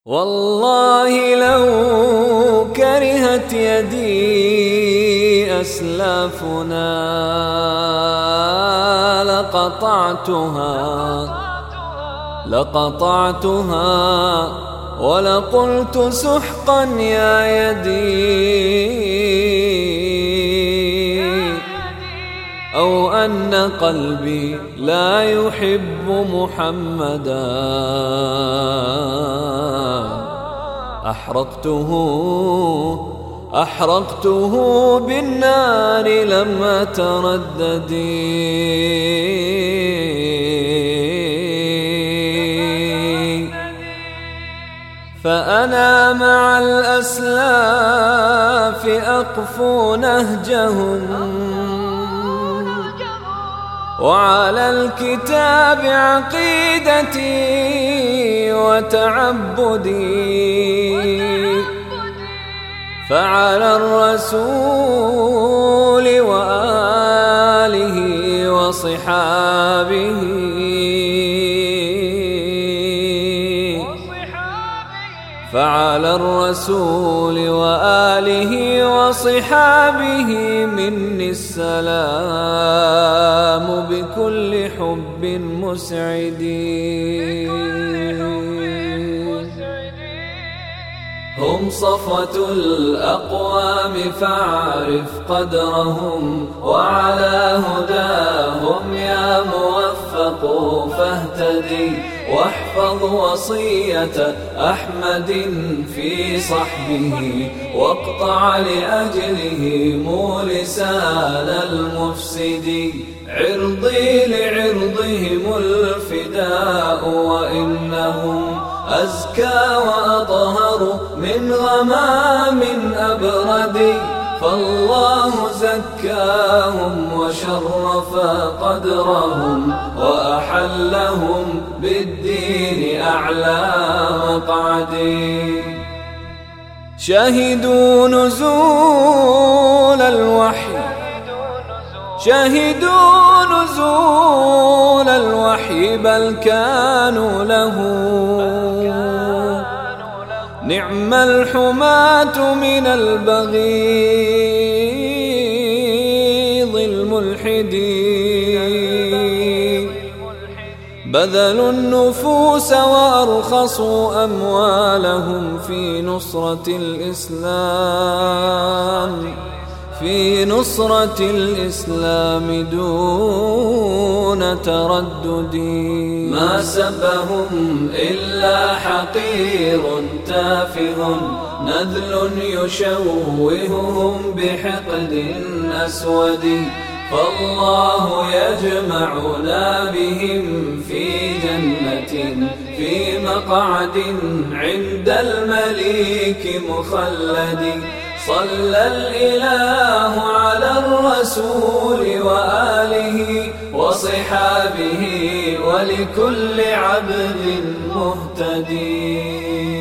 والله لو كرهت يدي أسلافنا لقطعتها ولقلت سحقا يا يدي، أو أن قلبي لا يحب محمدا أحرقته بالنار لم أتردد. فأنا مع الأسلاف أقفو نهجهم، وعلى الكتاب عقيدتي وتعبدي، فعلى الرسول وآله وصحابه فعلى الرسول وآله وصحابه مني السلام بكل حب مسعد. هم صفوة الأقوام فاعرف قدرهم، وعلى هداهم يا موفق فاهتدي، واحفظ وصية أحمد في صحبه، واقطع لأجلهم لسان المفسد. عرضي لعرضهم الفداء، وإنهم أزكى وأطهر من غمام أبرد، فالله زكاهم وشرف قدرهم، وأحلهم بالدين أعلى مقعد. شهدوا نزول الوحي بل كانوا له نعم الحماة من البغيض الملحدين. بذلوا النفوس وأرخصوا أموالهم في نصرة الإسلام دون تردد. ما سبهم إلا حقير تافه، نذل يشوههم بحقد أسود، فالله يجمعنا بهم في جنة في مقعد عند المليك مخلد. صلى الإله على الرسول وآله وصحابه ولكل عبد مهتدي.